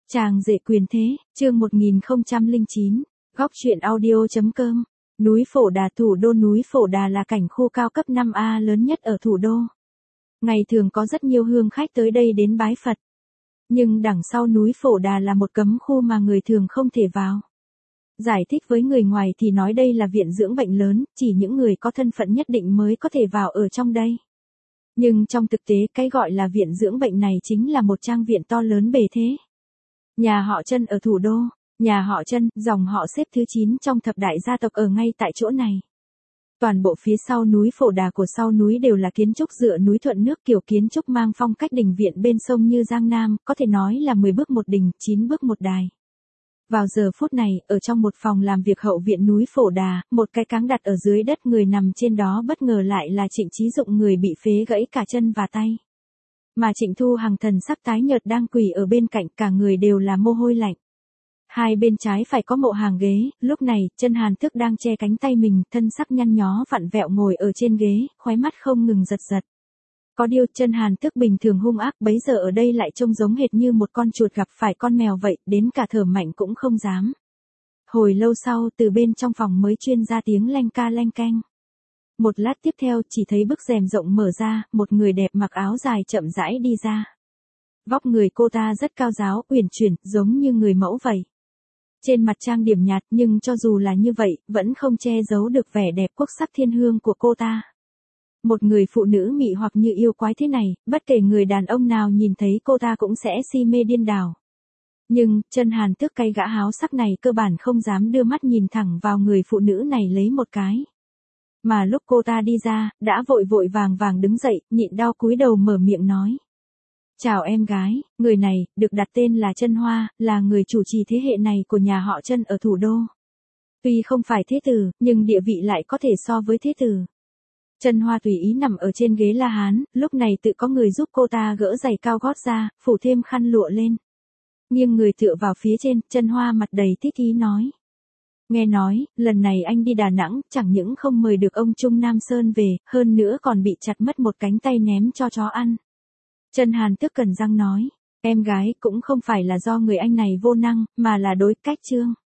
Chàng rể quyền thế, chương 1009, góc truyện audio.com. Núi Phổ Đà. Thủ đô núi Phổ Đà là cảnh khu cao cấp 5A lớn nhất ở thủ đô. Ngày thường có rất nhiều hương khách tới đây đến bái Phật. Nhưng đằng sau núi Phổ Đà là một cấm khu mà người thường không thể vào. Giải thích với người ngoài thì nói đây là viện dưỡng bệnh lớn, chỉ những người có thân phận nhất định mới có thể vào ở trong đây. Nhưng trong thực tế cái gọi là viện dưỡng bệnh này chính là một trang viện to lớn bề thế. Nhà họ Chân ở thủ đô, nhà họ Chân, dòng họ xếp thứ 9 trong thập đại gia tộc ở ngay tại chỗ này. Toàn bộ phía sau núi Phổ Đà của sau núi đều là kiến trúc dựa núi thuận nước, kiểu kiến trúc mang phong cách đình viện bên sông như Giang Nam, có thể nói là 10 bước một đình, 9 bước một đài. Vào giờ phút này, ở trong một phòng làm việc hậu viện núi Phổ Đà, một cái cáng đặt ở dưới đất, người nằm trên đó bất ngờ lại là Trịnh Chí Dụng, người bị phế gãy cả chân và tay. Mà Trịnh Thu Hằng thần sắc tái nhợt đang quỳ ở bên cạnh, cả người đều là mồ hôi lạnh. Hai bên trái phải có mộ hàng ghế, lúc này, Chân Hàn Thức đang che cánh tay mình, thân sắc nhăn nhó vặn vẹo ngồi ở trên ghế, khóe mắt không ngừng giật giật. Có điều Chân Hàn Thức bình thường hung ác, bấy giờ ở đây lại trông giống hệt như một con chuột gặp phải con mèo vậy, đến cả thở mạnh cũng không dám. Hồi lâu sau, từ bên trong phòng mới truyền ra tiếng leng ca leng keng. Một lát tiếp theo, chỉ thấy bức rèm rộng mở ra, một người đẹp mặc áo dài chậm rãi đi ra. Vóc người cô ta rất cao ráo, uyển chuyển, giống như người mẫu vậy. Trên mặt trang điểm nhạt, nhưng cho dù là như vậy, vẫn không che giấu được vẻ đẹp quốc sắc thiên hương của cô ta. Một người phụ nữ mị hoặc như yêu quái thế này, bất kể người đàn ông nào nhìn thấy cô ta cũng sẽ si mê điên đảo. Nhưng, Chân Hàn Thức cái gã háo sắc này cơ bản không dám đưa mắt nhìn thẳng vào người phụ nữ này lấy một cái. Mà lúc cô ta đi ra, đã vội vội vàng vàng đứng dậy, nhịn đau cúi đầu mở miệng nói. Chào em gái, người này, được đặt tên là Chân Hoa, là người chủ trì thế hệ này của nhà họ Chân ở thủ đô. Tuy không phải thế tử, nhưng địa vị lại có thể so với thế tử. Chân Hoa tùy ý nằm ở trên ghế la hán, lúc này tự có người giúp cô ta gỡ giày cao gót ra, phủ thêm khăn lụa lên. Nghiêng người tựa vào phía trên, Chân Hoa mặt đầy thích ý nói. Nghe nói, lần này anh đi Đà Nẵng, chẳng những không mời được ông Trung Nam Sơn về, hơn nữa còn bị chặt mất một cánh tay ném cho chó ăn. Chân Hàn Thức cắn răng nói, em gái cũng không phải là do người anh này vô năng, mà là đối cách Trương.